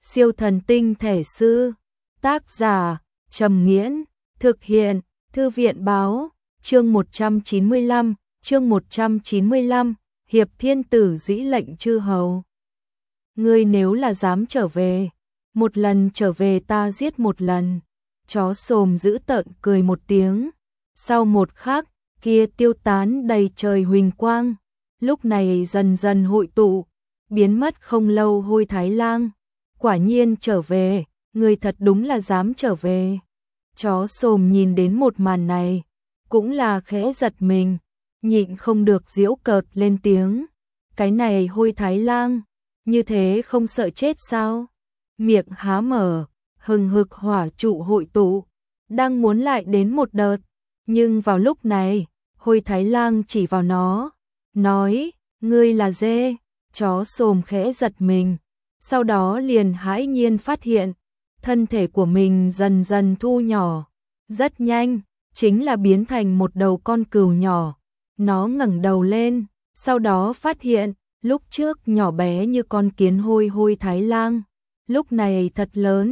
Siêu thần tinh thể sư. Tác giả Trầm Nghiễn. Thực hiện Thư viện báo. Chương 195, Hiệp Thiên Tử dĩ lệnh chư hầu. Ngươi nếu là dám trở về, một lần trở về ta giết một lần. Chó xồm dữ tợn cười một tiếng. Sau một khắc, kia tiêu tán đầy trời huỳnh quang, lúc này dần dần hội tụ, biến mất không lâu. Hôi Thái Lang quả nhiên trở về, người thật đúng là dám trở về. Chó xồm nhìn đến một màn này, cũng là khẽ giật mình, nhịn không được giễu cợt lên tiếng. Cái này Hôi Thái Lang, như thế không sợ chết sao? Miệng há mở, hừng hực hỏa trụ hội tụ, đang muốn lại đến một đợt. Nhưng vào lúc này, Hôi Thái Lang chỉ vào nó, nói, ngươi là dê. Chó xồm khẽ giật mình, sau đó liền hãi nhiên phát hiện, thân thể của mình dần dần thu nhỏ, rất nhanh, chính là biến thành một đầu con cừu nhỏ. Nó ngẩng đầu lên, sau đó phát hiện, lúc trước nhỏ bé như con kiến Hôi Thái Lang, lúc này thật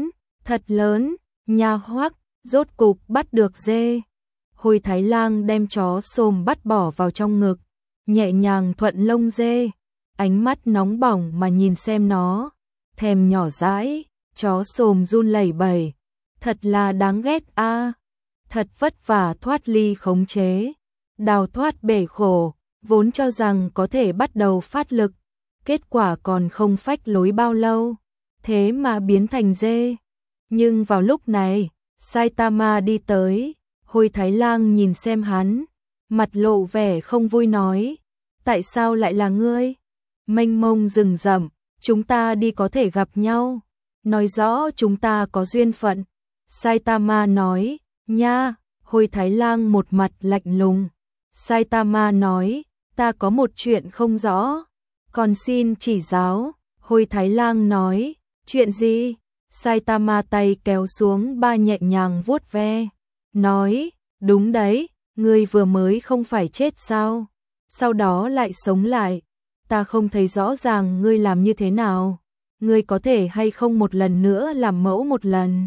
lớn, nha hoắc, rốt cục bắt được dê. Hôi Thái Lang đem chó xồm bắt bỏ vào trong ngực, nhẹ nhàng thuận lông dê, ánh mắt nóng bỏng mà nhìn xem nó, thèm nhỏ dãi. Chó xồm run lẩy bẩy, thật là đáng ghét a, thật vất vả thoát ly khống chế, đào thoát bể khổ, vốn cho rằng có thể bắt đầu phát lực, kết quả còn không phách lối bao lâu, thế mà biến thành dê. Nhưng vào lúc này, Saitama đi tới, Hôi Thái Lang nhìn xem hắn, mặt lộ vẻ không vui nói, tại sao lại là ngươi? Mênh mông rừng rậm, chúng ta đi có thể gặp nhau, nói rõ chúng ta có duyên phận. Saitama nói, nha. Hôi Thái Lang một mặt lạnh lùng. Saitama nói, ta có một chuyện không rõ, còn xin chỉ giáo. Hôi Thái Lang nói, chuyện gì? Saitama tay kéo xuống ba nhẹ nhàng vuốt ve, nói, đúng đấy, ngươi vừa mới không phải chết sao? Sau đó lại sống lại, ta không thấy rõ ràng ngươi làm như thế nào, ngươi có thể hay không một lần nữa làm mẫu một lần?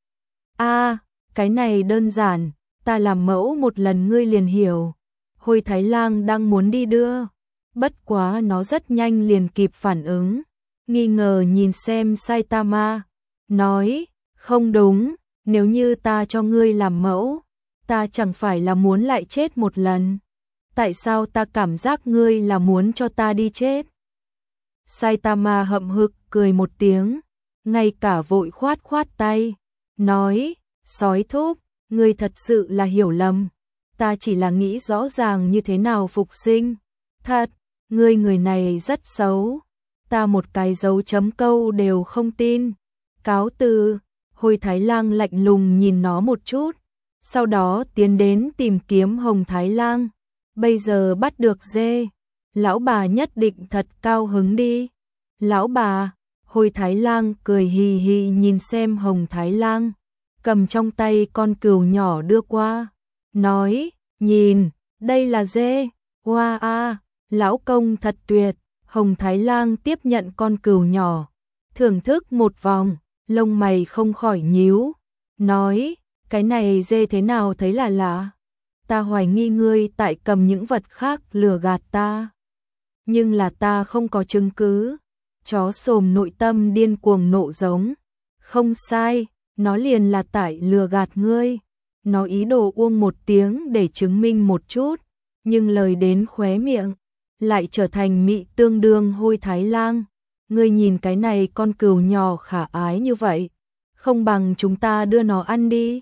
Cái này đơn giản, ta làm mẫu một lần ngươi liền hiểu. Hôi Thái Lang đang muốn đi đưa, bất quá nó rất nhanh liền kịp phản ứng, nghi ngờ nhìn xem Saitama, nói, không đúng, nếu như ta cho ngươi làm mẫu, ta chẳng phải là muốn lại chết một lần? Tại sao ta cảm giác ngươi là muốn cho ta đi chết? Saitama hậm hực cười một tiếng, ngay cả vội khoát tay, nói, sói thúc, ngươi thật sự là hiểu lầm, ta chỉ là nghĩ rõ ràng như thế nào phục sinh. Thật, ngươi người này rất xấu, ta một cái dấu chấm câu đều không tin. Cáo từ. Hôi Thái Lang lạnh lùng nhìn nó một chút, sau đó tiến đến tìm kiếm Hồng Thái Lang. Bây giờ bắt được dê, lão bà nhất định thật cao hứng đi. Lão bà. Hôi Thái Lang cười hì hì nhìn xem Hồng Thái Lang, cầm trong tay con cừu nhỏ đưa qua, nói, nhìn, đây là dê. Wow, lão công thật tuyệt. Hồng Thái Lang tiếp nhận con cừu nhỏ, thưởng thức một vòng, lông mày không khỏi nhíu, nói, cái này dê thế nào thấy là lạ, ta hoài nghi ngươi tại cầm những vật khác lừa gạt ta, nhưng là ta không có chứng cứ. Chó xồm nội tâm điên cuồng nộ giống, không sai, nó liền là tại lừa gạt ngươi. Nó ý đồ uông một tiếng để chứng minh một chút, nhưng lời đến khóe miệng lại trở thành mị tương đương. Hôi Thái Lang, ngươi nhìn cái này con cừu nhỏ khả ái như vậy, không bằng chúng ta đưa nó ăn đi.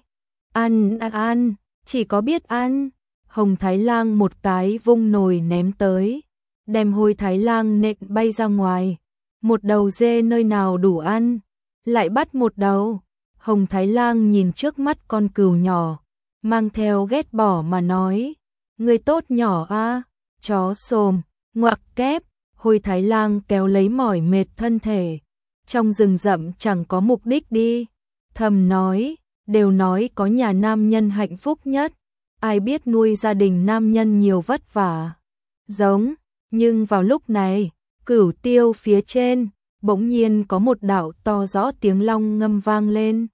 Ăn, chỉ có biết ăn. Hồng Thái Lang một cái vung nồi ném tới, đem Hôi Thái Lang nện bay ra ngoài. Một đầu dê nơi nào đủ ăn, lại bắt một đầu. Hồng Thái Lang nhìn trước mắt con cừu nhỏ, mang theo ghét bỏ mà nói, ngươi tốt nhỏ a. Chó xồm, ngoặc kép. Hôi Thái Lang kéo lấy mỏi mệt thân thể, trong rừng rậm chẳng có mục đích đi, thầm nói, đều nói có nhà nam nhân hạnh phúc nhất, ai biết nuôi gia đình nam nhân nhiều vất vả. Giống, nhưng vào lúc này, cửu tiêu phía trên, bỗng nhiên có một đạo to rõ tiếng long ngâm vang lên.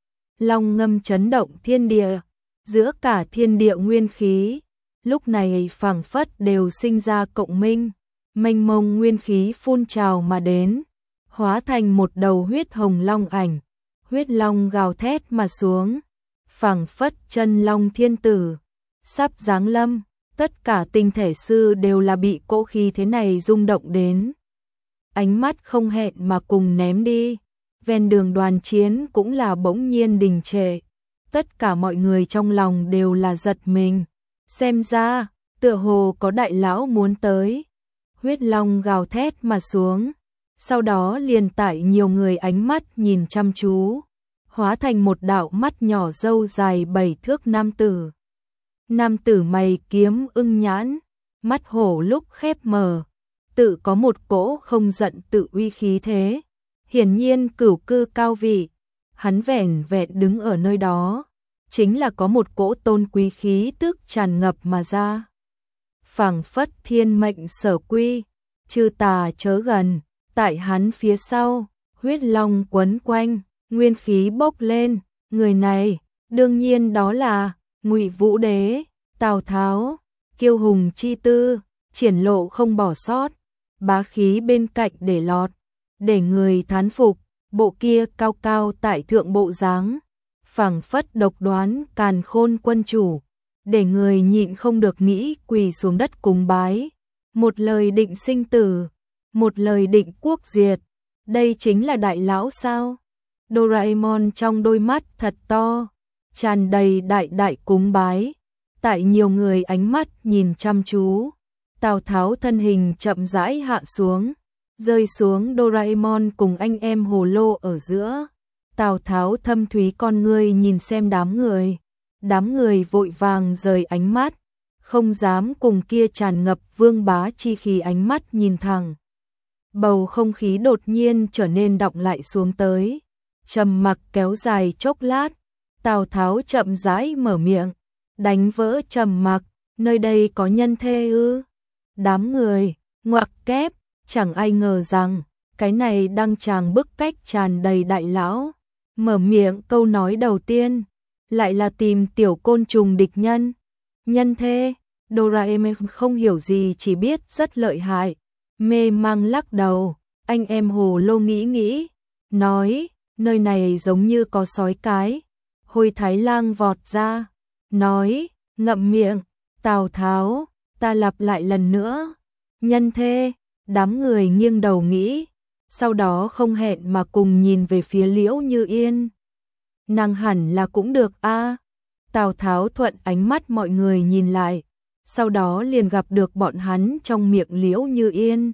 Long ngâm chấn động thiên địa, giữa cả thiên địa nguyên khí, lúc này phảng phất đều sinh ra cộng minh, mênh mông nguyên khí phun trào mà đến, hóa thành một đầu huyết hồng long ảnh, huyết long gào thét mà xuống, phảng phất chân long thiên tử, sắp giáng lâm, tất cả tinh thể sư đều là bị cỗ khí thế này rung động đến. Ánh mắt không hẹn mà cùng ném đi, ven đường đoàn chiến cũng là bỗng nhiên đình trệ, tất cả mọi người trong lòng đều là giật mình, xem ra, tựa hồ có đại lão muốn tới, huyết long gào thét mà xuống, sau đó liền tại nhiều người ánh mắt nhìn chăm chú, hóa thành một đạo mắt nhỏ râu dài 7 thước nam tử. Nam tử mày kiếm ưng nhãn, mắt hổ lúc khép mờ, tự có một cỗ không giận tự uy khí thế, hiển nhiên cửu cư cao vị, hắn vẻn vẹn đứng ở nơi đó, chính là có một cỗ tôn quý khí tức tràn ngập mà ra. Phảng phất thiên mệnh sở quy, chư tà chớ gần, tại hắn phía sau, huyết long quấn quanh, nguyên khí bốc lên, người này, đương nhiên đó là Ngụy Vũ Đế, Tào Tháo, kiêu hùng chi tư, triển lộ không bỏ sót, bá khí bên cạnh để lọt, để người thán phục, bộ kia cao cao tại thượng bộ dáng, phảng phất độc đoán càn khôn quân chủ, để người nhịn không được nghĩ quỳ xuống đất cúng bái, một lời định sinh tử, một lời định quốc diệt, đây chính là đại lão sao? Doraemon trong đôi mắt thật to, tràn đầy đại cúng bái, tại nhiều người ánh mắt nhìn chăm chú, Tào Tháo thân hình chậm rãi hạ xuống, rơi xuống Doraemon cùng anh em hồ lô ở giữa. Tào Tháo thâm thúy con ngươi nhìn xem đám người vội vàng rời ánh mắt, không dám cùng kia tràn ngập vương bá chi khí ánh mắt nhìn thẳng. Bầu không khí đột nhiên trở nên đọng lại xuống tới, trầm mặc kéo dài chốc lát, Tào Tháo chậm rãi mở miệng, đánh vỡ trầm mặc, nơi đây có nhân thê ư? Đám người ngoặc kép, chẳng ai ngờ rằng cái này đang tràng bức cách tràn đầy đại lão, mở miệng câu nói đầu tiên lại là tìm tiểu côn trùng địch nhân. Nhân thê, Doraemon không hiểu gì, chỉ biết rất lợi hại, mê mang lắc đầu. Anh em hồ lô nghĩ, nói, nơi này giống như có sói cái. Hồi Thái Lang vọt ra, nói, ngậm miệng. Tào Tháo, ta lặp lại lần nữa, nhân thê. Đám người nghiêng đầu nghĩ, sau đó không hẹn mà cùng nhìn về phía Liễu Như Yên. Nàng hẳn là cũng được a. Tào Tháo thuận ánh mắt mọi người nhìn lại, sau đó liền gặp được bọn hắn trong miệng Liễu Như Yên.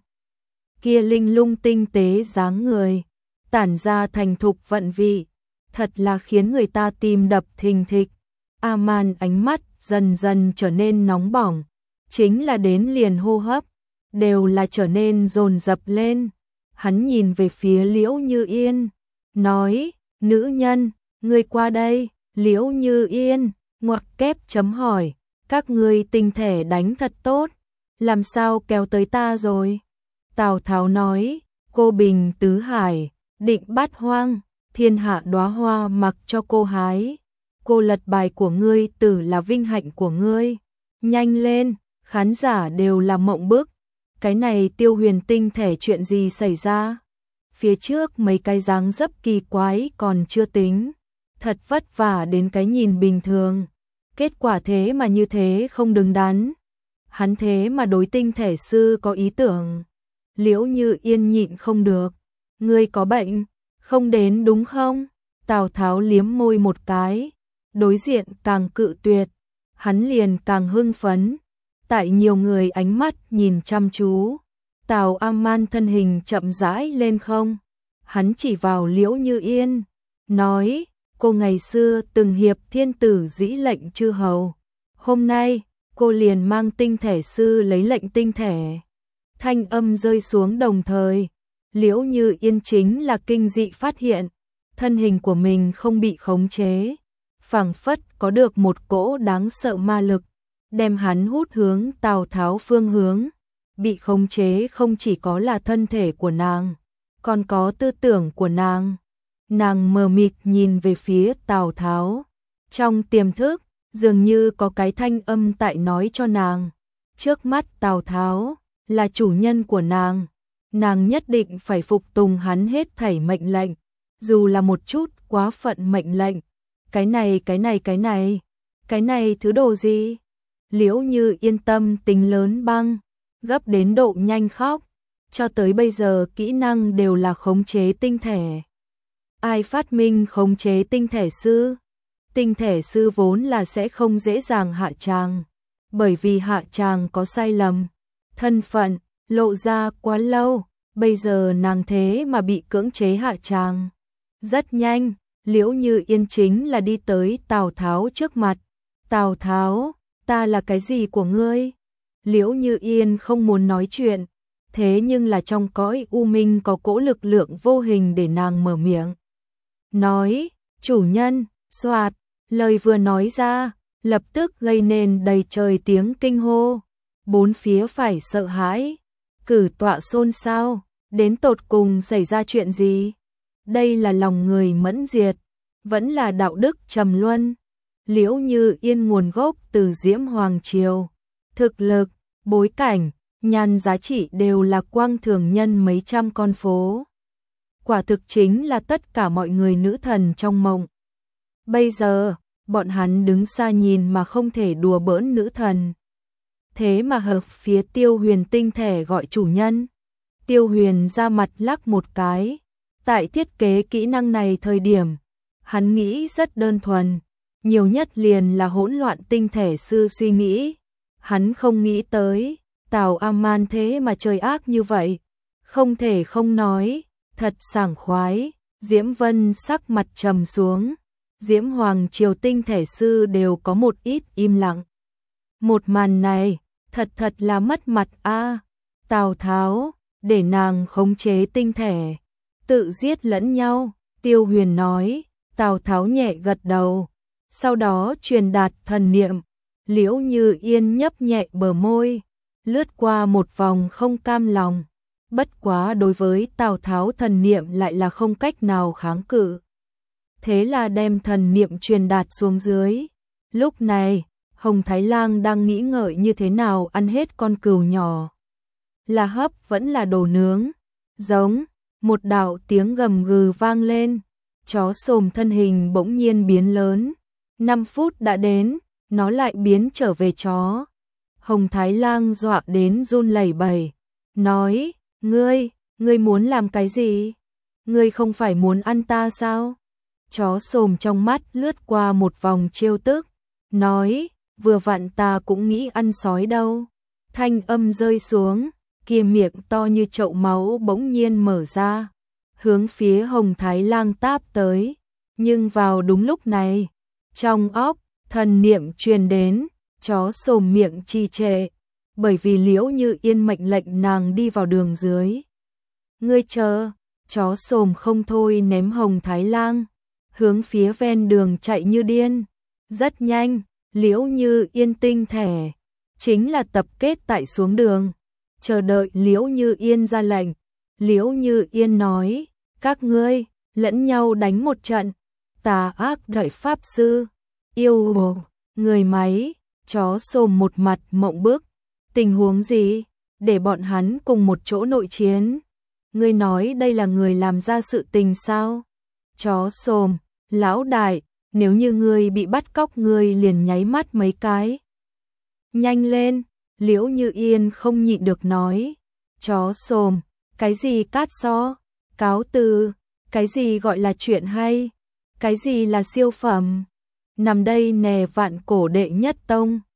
Kia linh lung tinh tế dáng người, tản ra thành thục vận vị, thật là khiến người ta tim đập thình thịch. A-man ánh mắt dần dần trở nên nóng bỏng, chính là đến liền hô hấp đều là trở nên dồn dập lên. Hắn nhìn về phía Liễu Như Yên, nói, nữ nhân, ngươi qua đây. Liễu Như Yên, ngoặc kép chấm hỏi, các ngươi tinh thể đánh thật tốt, làm sao kéo tới ta rồi? Tào Tháo nói, cô bình tứ hải, định bát hoang, thiên hạ đóa hoa mặc cho cô hái. Cô lật bài của ngươi tử là vinh hạnh của ngươi. Nhanh lên, khán giả đều là mộng bức. Cái này Tiêu Huyền tinh thể chuyện gì xảy ra? Phía trước mấy cái dáng dấp kỳ quái còn chưa tính, thật vất vả đến cái nhìn bình thường, kết quả thế mà như thế không đứng đắn. Hắn thế mà đối tinh thể sư có ý tưởng. Liễu Như Yên nhịn không được, ngươi có bệnh, không đến đúng không? Tào Tháo liếm môi một cái, đối diện càng cự tuyệt, hắn liền càng hưng phấn. Tại nhiều người ánh mắt nhìn chăm chú, Tào A-man thân hình chậm rãi lên không, hắn chỉ vào Liễu Như Yên, nói, cô ngày xưa từng hiệp thiên tử dĩ lệnh chư hầu, hôm nay cô liền mang tinh thể sư lấy lệnh tinh thể. Thanh âm rơi xuống đồng thời, Liễu Như Yên chính là kinh dị phát hiện, thân hình của mình không bị khống chế, phảng phất có được một cỗ đáng sợ ma lực, đem hắn hút hướng Tào Tháo phương hướng. Bị khống chế không chỉ có là thân thể của nàng, còn có tư tưởng của nàng. Nàng mờ mịt nhìn về phía Tào Tháo. Trong tiềm thức, dường như có cái thanh âm tại nói cho nàng. Trước mắt Tào Tháo là chủ nhân của nàng nhất định phải phục tùng hắn hết thảy mệnh lệnh, dù là một chút quá phận mệnh lệnh. Cái này thứ đồ gì? Liễu Như Yên tâm tính lớn băng, gấp đến độ nhanh khóc. Cho tới bây giờ kỹ năng đều là khống chế tinh thể. Ai phát minh khống chế tinh thể sư? Tinh thể sư vốn là sẽ không dễ dàng hạ tràng, bởi vì hạ tràng có sai lầm, thân phận lộ ra quá lâu, bây giờ nàng thế mà bị cưỡng chế hạ tràng. Rất nhanh, Liễu Như Yên chính là đi tới Tào Tháo trước mặt. Tào Tháo, ta là cái gì của ngươi? Liễu Như Yên không muốn nói chuyện, thế nhưng là trong cõi u minh có cỗ lực lượng vô hình để nàng mở miệng. Nói, chủ nhân, soạt, lời vừa nói ra, lập tức gây nên đầy trời tiếng kinh hô. Bốn phía phải sợ hãi, cử tọa xôn xao, đến tột cùng xảy ra chuyện gì? Đây là lòng người mẫn diệt, vẫn là đạo đức trầm luân. Liễu Như Yên nguồn gốc từ Diễm Hoàng Triều, thực lực, bối cảnh, nhan giá trị đều là quang thường nhân mấy trăm con phố. Quả thực chính là tất cả mọi người nữ thần trong mộng. Bây giờ, bọn hắn đứng xa nhìn mà không thể đùa bỡn nữ thần. Thế mà hợp phía Tiêu Huyền tinh thể gọi chủ nhân. Tiêu Huyền ra mặt lắc một cái. Tại thiết kế kỹ năng này thời điểm, hắn nghĩ rất đơn thuần, nhiều nhất liền là hỗn loạn tinh thể sư suy nghĩ. Hắn không nghĩ tới, Tào A-man thế mà trời ác như vậy. Không thể không nói, thật sảng khoái. Diễm Vân sắc mặt trầm xuống. Diễm Hoàng Triều tinh thể sư đều có một ít im lặng. Một màn này, thật là mất mặt a. Tào Tháo, để nàng khống chế tinh thể, tự giết lẫn nhau. Tiêu Huyền nói. Tào Tháo nhẹ gật đầu, sau đó truyền đạt thần niệm. Liễu Như Yên nhấp nhẹ bờ môi, lướt qua một vòng không cam lòng. Bất quá đối với Tào Tháo thần niệm lại là không cách nào kháng cự. Thế là đem thần niệm truyền đạt xuống dưới. Lúc này, Hồng Thái Lang đang nghĩ ngợi như thế nào ăn hết con cừu nhỏ. Là hấp vẫn là đồ nướng. Giống, một đạo tiếng gầm gừ vang lên. Chó xồm thân hình bỗng nhiên biến lớn. 5 phút đã đến, nó lại biến trở về chó. Hồng Thái Lang dọa đến run lẩy bẩy, nói, ngươi muốn làm cái gì? Ngươi không phải muốn ăn ta sao? Chó xồm trong mắt lướt qua một vòng trêu tức, nói, vừa vặn ta cũng nghĩ ăn sói đâu. Thanh âm rơi xuống, kia miệng to như chậu máu bỗng nhiên mở ra, hướng phía Hồng Thái Lang táp tới. Nhưng vào đúng lúc này, trong óc, thần niệm truyền đến, chó xồm miệng trì trệ, bởi vì Liễu Như Yên mệnh lệnh nàng đi vào đường dưới. Ngươi chờ, chó xồm không thôi ném Hồng Thái Lang, hướng phía ven đường chạy như điên. Rất nhanh, Liễu Như Yên tinh thể, chính là tập kết tại xuống đường, chờ đợi Liễu Như Yên ra lệnh. Liễu Như Yên nói, các ngươi, lẫn nhau đánh một trận, tà ác đợi pháp sư, yêu hồ, người máy. Chó xồm một mặt mộng bức, tình huống gì, để bọn hắn cùng một chỗ nội chiến. Ngươi nói đây là người làm ra sự tình sao? Chó xồm, lão đại, nếu như ngươi bị bắt cóc ngươi liền nháy mắt mấy cái. Nhanh lên, Liễu Như Yên không nhịn được nói. Chó xồm, cái gì cát so, cáo từ, cái gì gọi là chuyện hay, cái gì là siêu phẩm. Nằm đây nè vạn cổ đệ nhất tông.